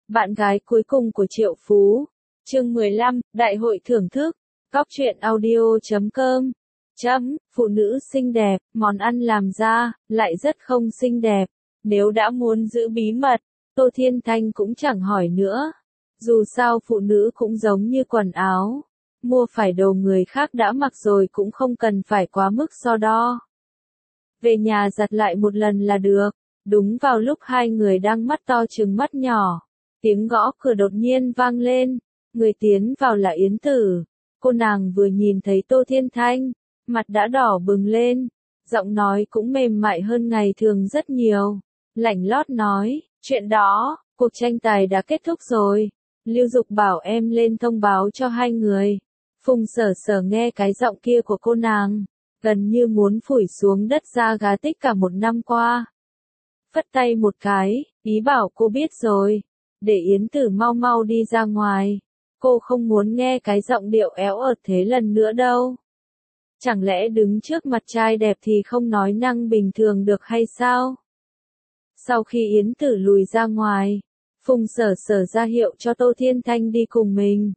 Bạn gái cuối cùng của Triệu Phú. Chương 15, Đại hội thưởng thức. Cóc truyện audio.com. Phụ nữ xinh đẹp, món ăn làm ra, lại rất không xinh đẹp. Nếu đã muốn giữ bí mật, Tô Thiên Thanh cũng chẳng hỏi nữa. Dù sao phụ nữ cũng giống như quần áo. Mua phải đồ người khác đã mặc rồi cũng không cần phải quá mức so đo. Về nhà giặt lại một lần là được. Đúng vào lúc hai người đang mắt to trừng mắt nhỏ. Tiếng gõ cửa đột nhiên vang lên. Người tiến vào là Yến Tử. Cô nàng vừa nhìn thấy Tô Thiên Thanh, mặt đã đỏ bừng lên. Giọng nói cũng mềm mại hơn ngày thường rất nhiều. Lạnh lót nói, chuyện đó, cuộc tranh tài đã kết thúc rồi. Lưu Dục bảo em lên thông báo cho hai người. Phùng Sở Sở nghe cái giọng kia của cô nàng, gần như muốn phủi xuống đất da gà tích cả một năm qua. Phất tay một cái, ý bảo cô biết rồi, để Yến Tử mau mau đi ra ngoài. Cô không muốn nghe cái giọng điệu éo ợt thế lần nữa đâu. Chẳng lẽ đứng trước mặt trai đẹp thì không nói năng bình thường được hay sao? Sau khi Yến Tử lùi ra ngoài, Phùng Sở Sở ra hiệu cho Tô Thiên Thanh đi cùng mình.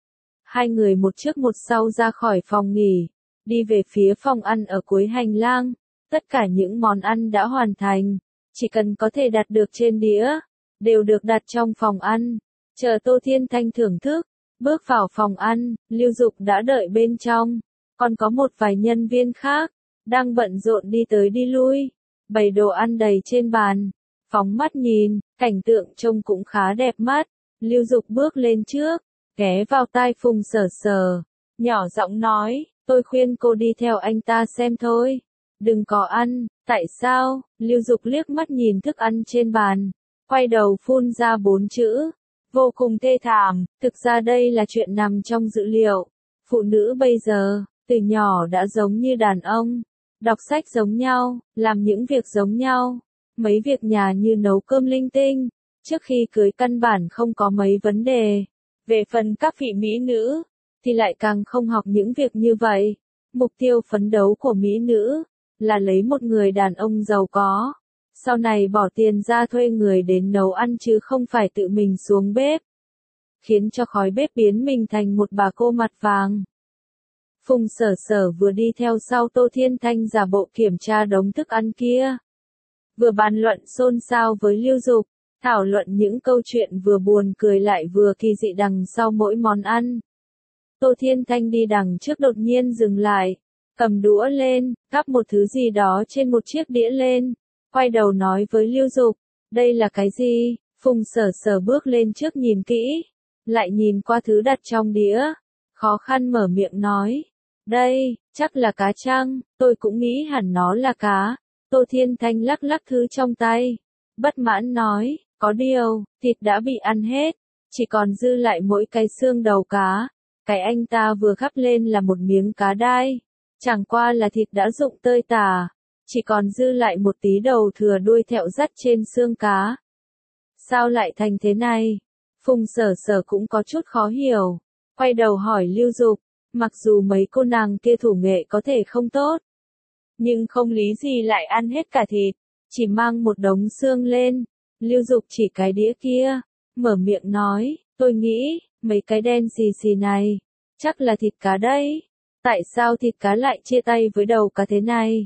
Hai người một trước một sau ra khỏi phòng nghỉ, đi về phía phòng ăn ở cuối hành lang. Tất cả những món ăn đã hoàn thành, chỉ cần có thể đặt được trên đĩa, đều được đặt trong phòng ăn. Chờ Tô Thiên Thanh thưởng thức, bước vào phòng ăn, Lưu Dục đã đợi bên trong. Còn có một vài nhân viên khác, đang bận rộn đi tới đi lui, bày đồ ăn đầy trên bàn. Phóng mắt nhìn, cảnh tượng trông cũng khá đẹp mắt. Lưu Dục bước lên trước, ghé vào tai Phùng Sở Sở, nhỏ giọng nói, tôi khuyên cô đi theo anh ta xem thôi. Đừng có ăn, tại sao? Lưu Dục liếc mắt nhìn thức ăn trên bàn, quay đầu phun ra 4 chữ. Vô cùng thê thảm, thực ra đây là chuyện nằm trong dữ liệu. Phụ nữ bây giờ, từ nhỏ đã giống như đàn ông. Đọc sách giống nhau, làm những việc giống nhau. Mấy việc nhà như nấu cơm linh tinh, trước khi cưới căn bản không có mấy vấn đề. Về phần các vị mỹ nữ, thì lại càng không học những việc như vậy. Mục tiêu phấn đấu của mỹ nữ, là lấy một người đàn ông giàu có. Sau này bỏ tiền ra thuê người đến nấu ăn chứ không phải tự mình xuống bếp. Khiến cho khói bếp biến mình thành một bà cô mặt vàng. Phùng Sở Sở vừa đi theo sau Tô Thiên Thanh giả bộ kiểm tra đống thức ăn kia. Vừa bàn luận xôn xao với Lưu Dục, thảo luận những câu chuyện vừa buồn cười lại vừa kỳ dị đằng sau mỗi món ăn. Tô Thiên Thanh đi đằng trước đột nhiên dừng lại, cầm đũa lên, gắp một thứ gì đó trên một chiếc đĩa lên, quay đầu nói với Lưu Dục, đây là cái gì? Phùng Sở Sở bước lên trước nhìn kỹ, lại nhìn qua thứ đặt trong đĩa, khó khăn mở miệng nói, đây, chắc là cá chăng, tôi cũng nghĩ hẳn nó là cá. Tô Thiên Thanh lắc lắc thứ trong tay, bất mãn nói, có điều, thịt đã bị ăn hết, chỉ còn dư lại mỗi cái xương đầu cá. Cái anh ta vừa gắp lên là một miếng cá đai, chẳng qua là thịt đã rụng tơi tả, chỉ còn dư lại một tí đầu thừa đuôi thẹo dắt trên xương cá. Sao lại thành thế này? Phùng Sở Sở cũng có chút khó hiểu, quay đầu hỏi Lưu Dục, mặc dù mấy cô nàng kia thủ nghệ có thể không tốt, nhưng không lý gì lại ăn hết cả thịt, chỉ mang một đống xương lên. Lưu Dục chỉ cái đĩa kia, mở miệng nói, tôi nghĩ, mấy cái đen xì xì này, chắc là thịt cá đấy. Tại sao thịt cá lại chia tay với đầu cá thế này?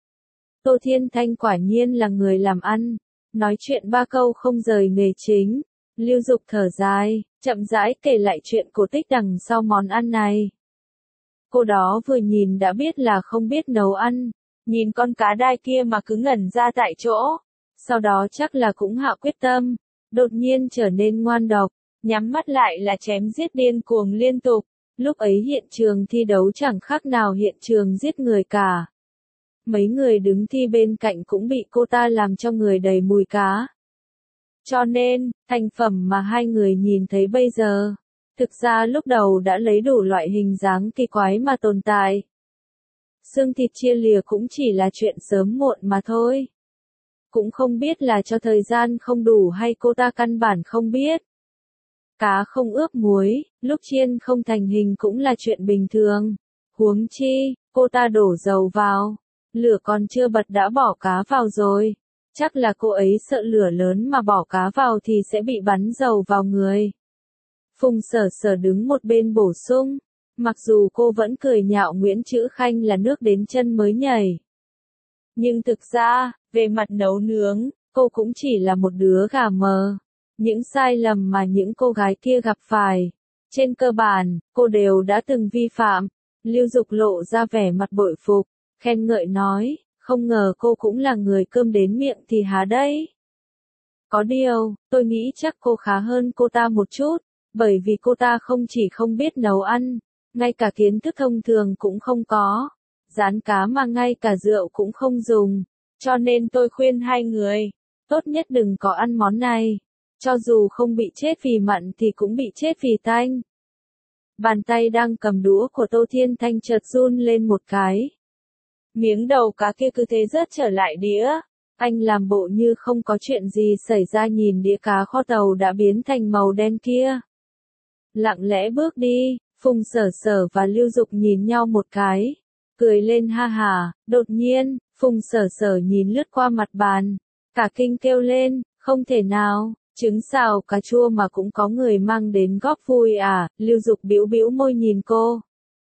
Tô Thiên Thanh quả nhiên là người làm ăn, nói chuyện ba câu không rời nghề chính. Lưu Dục thở dài, chậm rãi kể lại chuyện cổ tích đằng sau món ăn này. Cô đó vừa nhìn đã biết là không biết nấu ăn, nhìn con cá đai kia mà cứ ngẩn ra tại chỗ. Sau đó chắc là cũng hạ quyết tâm, đột nhiên trở nên ngoan độc, nhắm mắt lại là chém giết điên cuồng liên tục. Lúc ấy hiện trường thi đấu chẳng khác nào hiện trường giết người cả. Mấy người đứng thi bên cạnh cũng bị cô ta làm cho người đầy mùi cá. Cho nên, thành phẩm mà hai người nhìn thấy bây giờ, thực ra lúc đầu đã lấy đủ loại hình dáng kỳ quái mà tồn tại. Xương thịt chia lìa cũng chỉ là chuyện sớm muộn mà thôi. Cũng không biết là cho thời gian không đủ hay cô ta căn bản không biết. Cá không ướp muối, lúc chiên không thành hình cũng là chuyện bình thường. Huống chi, cô ta đổ dầu vào, lửa còn chưa bật đã bỏ cá vào rồi. Chắc là cô ấy sợ lửa lớn mà bỏ cá vào thì sẽ bị bắn dầu vào người. Phùng Sở Sở đứng một bên bổ sung. Mặc dù cô vẫn cười nhạo Nguyễn Trữ Khanh là nước đến chân mới nhảy. Nhưng thực ra, về mặt nấu nướng, cô cũng chỉ là một đứa gà mờ. Những sai lầm mà những cô gái kia gặp phải, trên cơ bản, cô đều đã từng vi phạm. Lưu Dục lộ ra vẻ mặt bội phục, khen ngợi nói, không ngờ cô cũng là người cơm đến miệng thì há đấy. Có điều, tôi nghĩ chắc cô khá hơn cô ta một chút, bởi vì cô ta không chỉ không biết nấu ăn, ngay cả kiến thức thông thường cũng không có. Rán cá mà ngay cả rượu cũng không dùng. Cho nên tôi khuyên hai người, tốt nhất đừng có ăn món này. Cho dù không bị chết vì mặn thì cũng bị chết vì tanh. Bàn tay đang cầm đũa của Tô Thiên Thanh chợt run lên một cái. Miếng đầu cá kia cứ thế rớt trở lại đĩa. Anh làm bộ như không có chuyện gì xảy ra nhìn đĩa cá kho tàu đã biến thành màu đen kia. Lặng lẽ bước đi, Phùng Sở Sở và Lưu Dục nhìn nhau một cái. Cười lên ha hả, đột nhiên, Phùng Sở Sở nhìn lướt qua mặt bàn. Cả kinh kêu lên, không thể nào, trứng xào cà chua mà cũng có người mang đến góp vui à, Lưu Dục bĩu bĩu môi nhìn cô.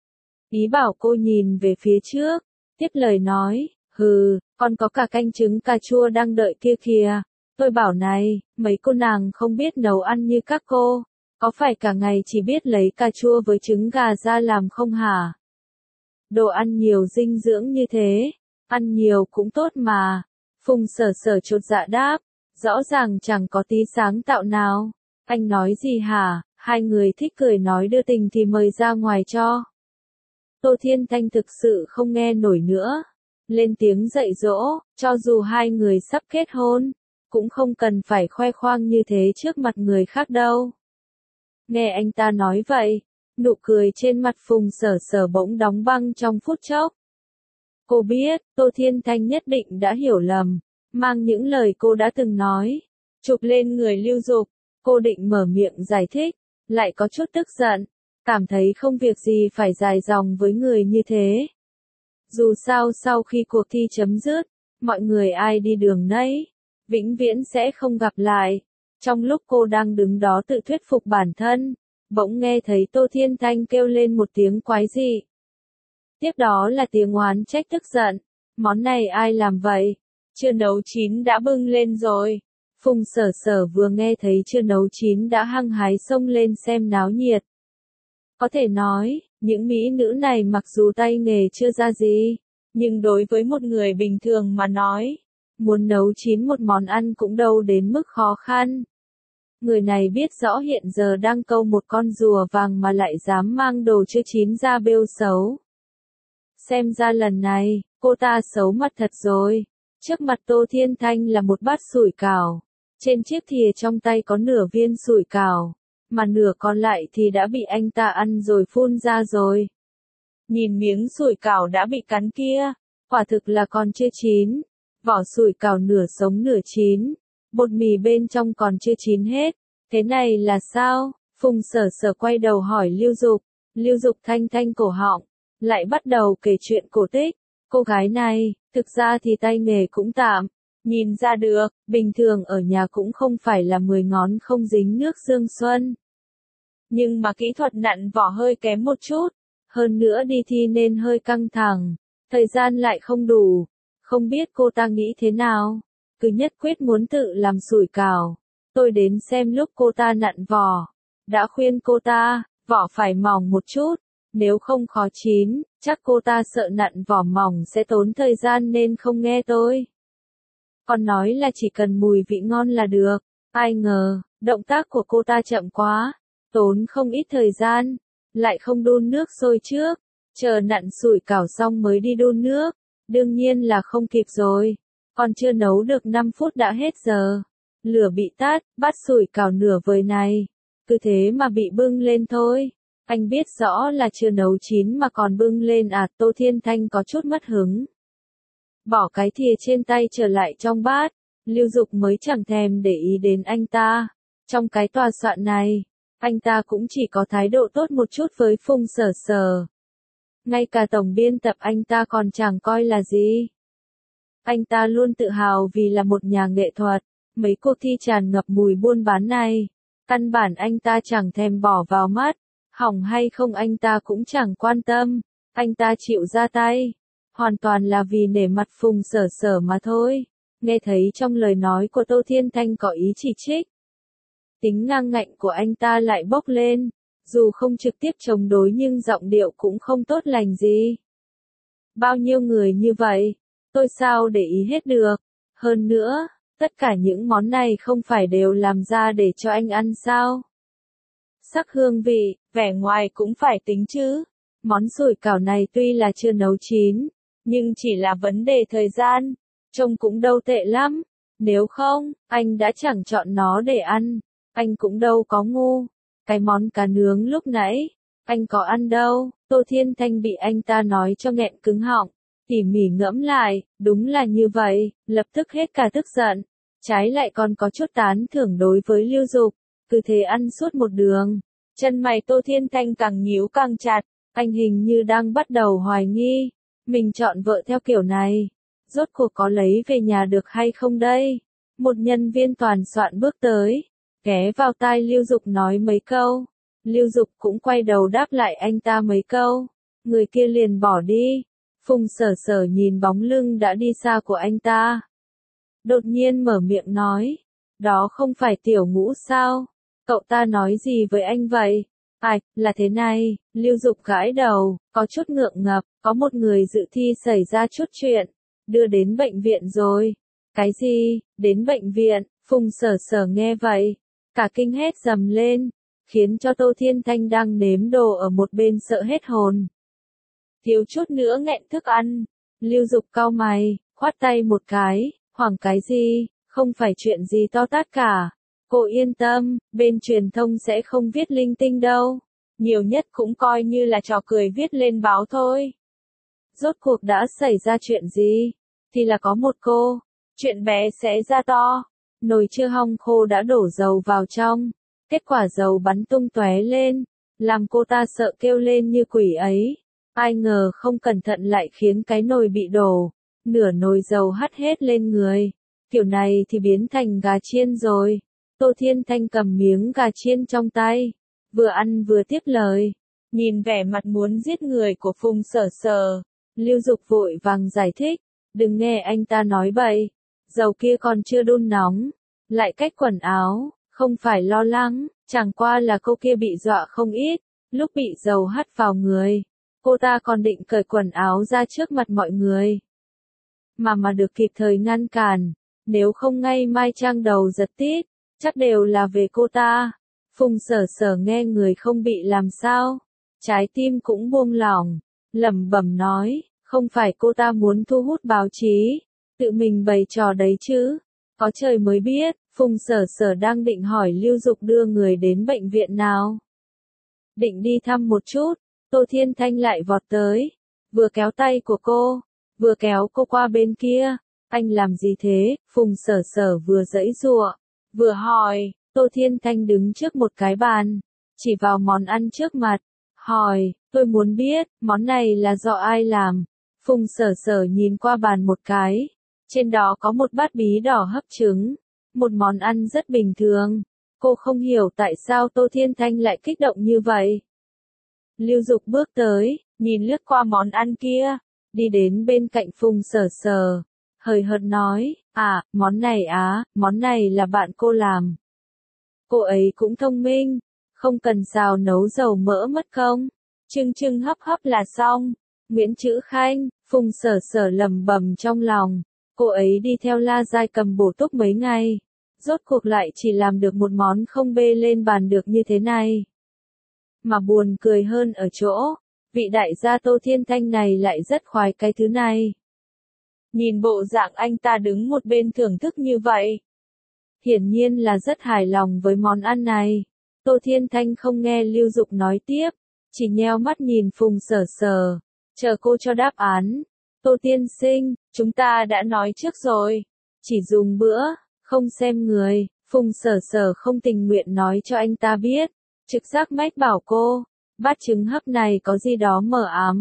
Ý bảo cô nhìn về phía trước, tiếp lời nói, hừ, còn có cả canh trứng cà chua đang đợi kia kìa. Tôi bảo này, mấy cô nàng không biết nấu ăn như các cô, có phải cả ngày chỉ biết lấy cà chua với trứng gà ra làm không hả? Đồ ăn nhiều dinh dưỡng như thế, ăn nhiều cũng tốt mà. Phùng Sở Sở chột dạ đáp, rõ ràng chẳng có tí sáng tạo nào. Anh nói gì hả? Hai người thích cười nói đưa tình thì mời ra ngoài cho. Tô Thiên Thanh thực sự không nghe nổi nữa. Lên tiếng dạy dỗ, cho dù hai người sắp kết hôn, cũng không cần phải khoe khoang như thế trước mặt người khác đâu. Nghe anh ta nói vậy, nụ cười trên mặt Phùng Sở Sở bỗng đóng băng trong phút chốc. Cô biết, Tô Thiên Thanh nhất định đã hiểu lầm, mang những lời cô đã từng nói, chụp lên người Lưu Dục. Cô định mở miệng giải thích, lại có chút tức giận, cảm thấy không việc gì phải dài dòng với người như thế. Dù sao sau khi cuộc thi chấm dứt, mọi người ai đi đường nấy, vĩnh viễn sẽ không gặp lại. Trong lúc cô đang đứng đó tự thuyết phục bản thân, bỗng nghe thấy Tô Thiên Thanh kêu lên một tiếng quái dị. Tiếp đó là tiếng oán trách tức giận. Món này ai làm vậy? Chưa nấu chín đã bưng lên rồi. Phùng Sở Sở vừa nghe thấy chưa nấu chín đã hăng hái xông lên xem náo nhiệt. Có thể nói, những mỹ nữ này mặc dù tay nghề chưa ra gì, nhưng đối với một người bình thường mà nói, muốn nấu chín một món ăn cũng đâu đến mức khó khăn. Người này biết rõ hiện giờ đang câu một con rùa vàng mà lại dám mang đồ chưa chín ra bêu xấu. Xem ra lần này, cô ta xấu mặt thật rồi. Trước mặt Tô Thiên Thanh là một bát sủi cảo. Trên chiếc thìa trong tay có nửa viên sủi cảo, mà nửa còn lại thì đã bị anh ta ăn rồi phun ra rồi. Nhìn miếng sủi cảo đã bị cắn kia, quả thực là còn chưa chín. Vỏ sủi cảo nửa sống nửa chín, bột mì bên trong còn chưa chín hết. Thế này là sao? Phùng Sở Sở quay đầu hỏi Lưu Dục. Lưu Dục thanh thanh cổ họng, lại bắt đầu kể chuyện cổ tích. Cô gái này, thực ra thì tay nghề cũng tạm, nhìn ra được, bình thường ở nhà cũng không phải là 10 ngón không dính nước Dương Xuân. Nhưng mà kỹ thuật nặn vỏ hơi kém một chút, hơn nữa đi thi nên hơi căng thẳng, thời gian lại không đủ, không biết cô ta nghĩ thế nào, cứ nhất quyết muốn tự làm sủi cảo. Tôi đến xem lúc cô ta nặn vỏ, đã khuyên cô ta, vỏ phải mỏng một chút, nếu không khó chín, chắc cô ta sợ nặn vỏ mỏng sẽ tốn thời gian nên không nghe tôi. Còn nói là chỉ cần mùi vị ngon là được, ai ngờ, động tác của cô ta chậm quá, tốn không ít thời gian, lại không đun nước sôi trước, chờ nặn sủi cảo xong mới đi đun nước, đương nhiên là không kịp rồi, còn chưa nấu được 5 phút đã hết giờ. Lửa bị tắt, bát sủi cảo nửa vời này, cứ thế mà bị bưng lên thôi. Anh biết rõ là chưa nấu chín mà còn bưng lên à, Tô Thiên Thanh có chút mất hứng. Bỏ cái thìa trên tay trở lại trong bát, Lưu Dục mới chẳng thèm để ý đến anh ta. Trong cái tòa soạn này, anh ta cũng chỉ có thái độ tốt một chút với Phùng Sở Sở. Ngay cả tổng biên tập anh ta còn chẳng coi là gì. Anh ta luôn tự hào vì là một nhà nghệ thuật. Mấy cuộc thi tràn ngập mùi buôn bán này, căn bản anh ta chẳng thèm bỏ vào mắt, hỏng hay không anh ta cũng chẳng quan tâm, anh ta chịu ra tay, hoàn toàn là vì nể mặt Phùng Sở Sở mà thôi. Nghe thấy trong lời nói của Tô Thiên Thanh có ý chỉ trích. Tính ngang ngạnh của anh ta lại bốc lên, dù không trực tiếp chống đối nhưng giọng điệu cũng không tốt lành gì. Bao nhiêu người như vậy, tôi sao để ý hết được, hơn nữa, tất cả những món này không phải đều làm ra để cho anh ăn sao? Sắc hương vị, vẻ ngoài cũng phải tính chứ. Món sủi cảo này tuy là chưa nấu chín, nhưng chỉ là vấn đề thời gian, trông cũng đâu tệ lắm. Nếu không, anh đã chẳng chọn nó để ăn, anh cũng đâu có ngu. Cái món cá nướng lúc nãy, anh có ăn đâu. Tô Thiên Thanh bị anh ta nói cho nghẹn cứng họng, tỉ mỉ ngẫm lại, đúng là như vậy, lập tức hết cả tức giận. Trái lại còn có chút tán thưởng đối với Lưu Dục, cứ thế ăn suốt một đường. Chân mày Tô Thiên Thanh càng nhíu càng chặt, anh hình như đang bắt đầu hoài nghi, mình chọn vợ theo kiểu này, rốt cuộc có lấy về nhà được hay không đây? Một nhân viên toàn soạn bước tới, ghé vào tai Lưu Dục nói mấy câu, Lưu Dục cũng quay đầu đáp lại anh ta mấy câu, người kia liền bỏ đi. Phùng Sở Sở nhìn bóng lưng đã đi xa của anh ta, đột nhiên mở miệng nói, đó không phải Tiểu Ngũ sao? Cậu ta nói gì với anh vậy? Là thế này, Lưu Dục gãi đầu, có chút ngượng ngập, có một người dự thi xảy ra chút chuyện, đưa đến bệnh viện rồi. Cái gì, đến bệnh viện? Phùng Sở Sở nghe vậy, cả kinh hét dầm lên, khiến cho Tô Thiên Thanh đang nếm đồ ở một bên sợ hết hồn. Thiếu chút nữa nghẹn thức ăn, Lưu Dục cau mày, khoát tay một cái, hoảng cái gì, không phải chuyện gì to tát cả. Cô yên tâm, bên truyền thông sẽ không viết linh tinh đâu. Nhiều nhất cũng coi như là trò cười viết lên báo thôi. Rốt cuộc đã xảy ra chuyện gì? Thì là có một cô, chuyện bé sẽ ra to. Nồi chưa hong khô đã đổ dầu vào trong. Kết quả dầu bắn tung tóe lên, làm cô ta sợ kêu lên như quỷ ấy. Ai ngờ không cẩn thận lại khiến cái nồi bị đổ. Nửa nồi dầu hắt hết lên người. Kiểu này thì biến thành gà chiên rồi. Tô Thiên Thanh cầm miếng gà chiên trong tay, vừa ăn vừa tiếp lời. Nhìn vẻ mặt muốn giết người của Phùng Sở Sở, Lưu Dục vội vàng giải thích, đừng nghe anh ta nói bậy, dầu kia còn chưa đun nóng, lại cách quần áo, không phải lo lắng, chẳng qua là cô kia bị dọa không ít, lúc bị dầu hắt vào người, cô ta còn định cởi quần áo ra trước mặt mọi người. Mà được kịp thời ngăn cản, nếu không ngay mai trang đầu giật tít, chắc đều là về cô ta. Phùng Sở Sở nghe người không bị làm sao, trái tim cũng buông lỏng, lẩm bẩm nói, không phải cô ta muốn thu hút báo chí, tự mình bày trò đấy chứ. Có trời mới biết, Phùng Sở Sở đang định hỏi Lưu Dục đưa người đến bệnh viện nào. Định đi thăm một chút, Tô Thiên Thanh lại vọt tới, vừa kéo tay của cô, vừa kéo cô qua bên kia. Anh làm gì thế? Phùng Sở Sở vừa giãy giụa, vừa hỏi. Tô Thiên Thanh đứng trước một cái bàn, chỉ vào món ăn trước mặt, hỏi, tôi muốn biết, món này là do ai làm? Phùng Sở Sở nhìn qua bàn một cái, trên đó có một bát bí đỏ hấp trứng, một món ăn rất bình thường. Cô không hiểu tại sao Tô Thiên Thanh lại kích động như vậy. Lưu Dục bước tới, nhìn lướt qua món ăn kia, đi đến bên cạnh Phùng Sở Sở, hời hợt nói, món này là bạn cô làm. Cô ấy cũng thông minh, không cần xào nấu dầu mỡ mất công, chưng chưng hấp hấp là xong. Nguyễn Chữ Khanh, Phùng Sở Sở lẩm bẩm trong lòng, cô ấy đi theo La Giai Cầm bổ túc mấy ngày, rốt cuộc lại chỉ làm được một món không bê lên bàn được như thế này. Mà buồn cười hơn ở chỗ, vị đại gia Tô Thiên Thanh này lại rất khoái cái thứ này. Nhìn bộ dạng anh ta đứng một bên thưởng thức như vậy, hiển nhiên là rất hài lòng với món ăn này. Tô Thiên Thanh không nghe Lưu Dục nói tiếp, chỉ nheo mắt nhìn Phùng Sở Sở, chờ cô cho đáp án. Tô tiên sinh, chúng ta đã nói trước rồi, chỉ dùng bữa, không xem người. Phùng Sở Sở không tình nguyện nói cho anh ta biết, trực giác mách bảo cô, bát trứng hấp này có gì đó mờ ám,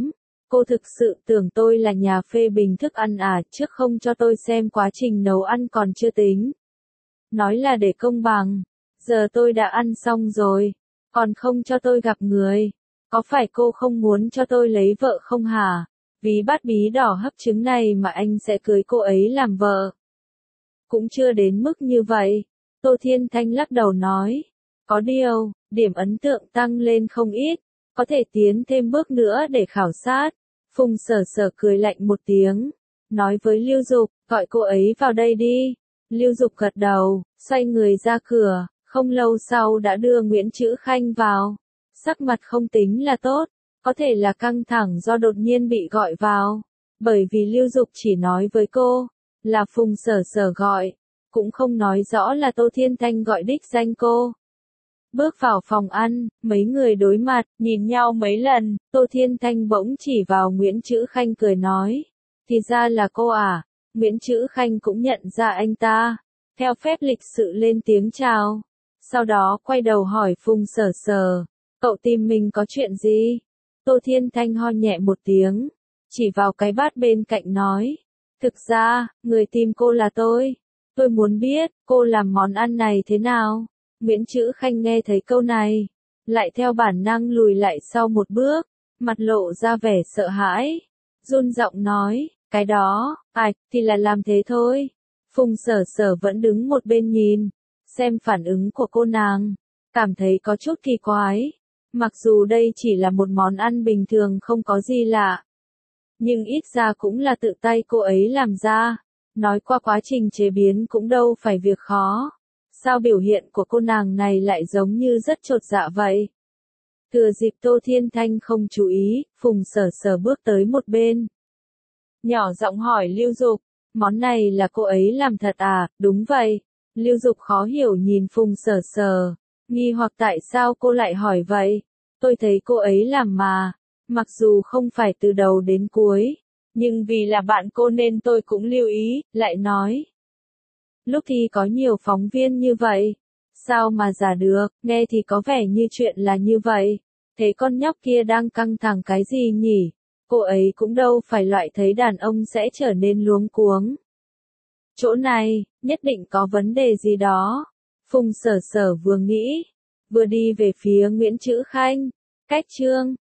Cô thực sự tưởng tôi là nhà phê bình thức ăn à, trước không cho tôi xem quá trình nấu ăn còn chưa tính. Nói là để công bằng, giờ tôi đã ăn xong rồi, còn không cho tôi gặp người. Có phải cô không muốn cho tôi lấy vợ không hả? Vì bát bí đỏ hấp trứng này mà anh sẽ cưới cô ấy làm vợ. Cũng chưa đến mức như vậy. Tô Thiên Thanh lắc đầu nói. Có điều, điểm ấn tượng tăng lên không ít, có thể tiến thêm bước nữa để khảo sát. Phùng Sở Sở cười lạnh một tiếng, nói với Lưu Dục, gọi cô ấy vào đây đi. Lưu Dục gật đầu, xoay người ra cửa, không lâu sau đã đưa Nguyễn Chữ Khanh vào. Sắc mặt không tính là tốt, có thể là căng thẳng do đột nhiên bị gọi vào. Bởi vì Lưu Dục chỉ nói với cô, là Phùng Sở Sở gọi, cũng không nói rõ là Tô Thiên Thanh gọi đích danh cô. Bước vào phòng ăn, mấy người đối mặt, nhìn nhau mấy lần, Tô Thiên Thanh bỗng chỉ vào Nguyễn Chữ Khanh cười nói. Thì ra là cô à? Nguyễn Chữ Khanh cũng nhận ra anh ta. Theo phép lịch sự lên tiếng chào. Sau đó quay đầu hỏi Phùng Sở Sở. Cậu tìm mình có chuyện gì? Tô Thiên Thanh ho nhẹ một tiếng. Chỉ vào cái bát bên cạnh nói. Thực ra, người tìm cô là tôi. Tôi muốn biết, cô làm món ăn này thế nào? Nguyễn Chữ Khanh nghe thấy câu này, lại theo bản năng lùi lại sau một bước, mặt lộ ra vẻ sợ hãi, run giọng nói, cái đó, thì là làm thế thôi. Phùng Sở Sở vẫn đứng một bên nhìn, xem phản ứng của cô nàng, cảm thấy có chút kỳ quái, mặc dù đây chỉ là một món ăn bình thường không có gì lạ, nhưng ít ra cũng là tự tay cô ấy làm ra, nói qua quá trình chế biến cũng đâu phải việc khó. Sao biểu hiện của cô nàng này lại giống như rất chột dạ vậy? Thừa dịp Tô Thiên Thanh không chú ý, Phùng Sở Sở bước tới một bên. Nhỏ giọng hỏi Lưu Dục, món này là cô ấy làm thật à? Đúng vậy. Lưu Dục khó hiểu nhìn Phùng Sở Sở, nghi hoặc tại sao cô lại hỏi vậy? Tôi thấy cô ấy làm mà, mặc dù không phải từ đầu đến cuối, nhưng vì là bạn cô nên tôi cũng lưu ý, lại nói. Lúc thì có nhiều phóng viên như vậy. Sao mà giả được, nghe thì có vẻ như chuyện là như vậy. Thế con nhóc kia đang căng thẳng cái gì nhỉ? Cô ấy cũng đâu phải loại thấy đàn ông sẽ trở nên luống cuống. Chỗ này, nhất định có vấn đề gì đó. Phùng Sở Sở vừa nghĩ, vừa đi về phía Nguyễn Chữ Khanh. Cách chương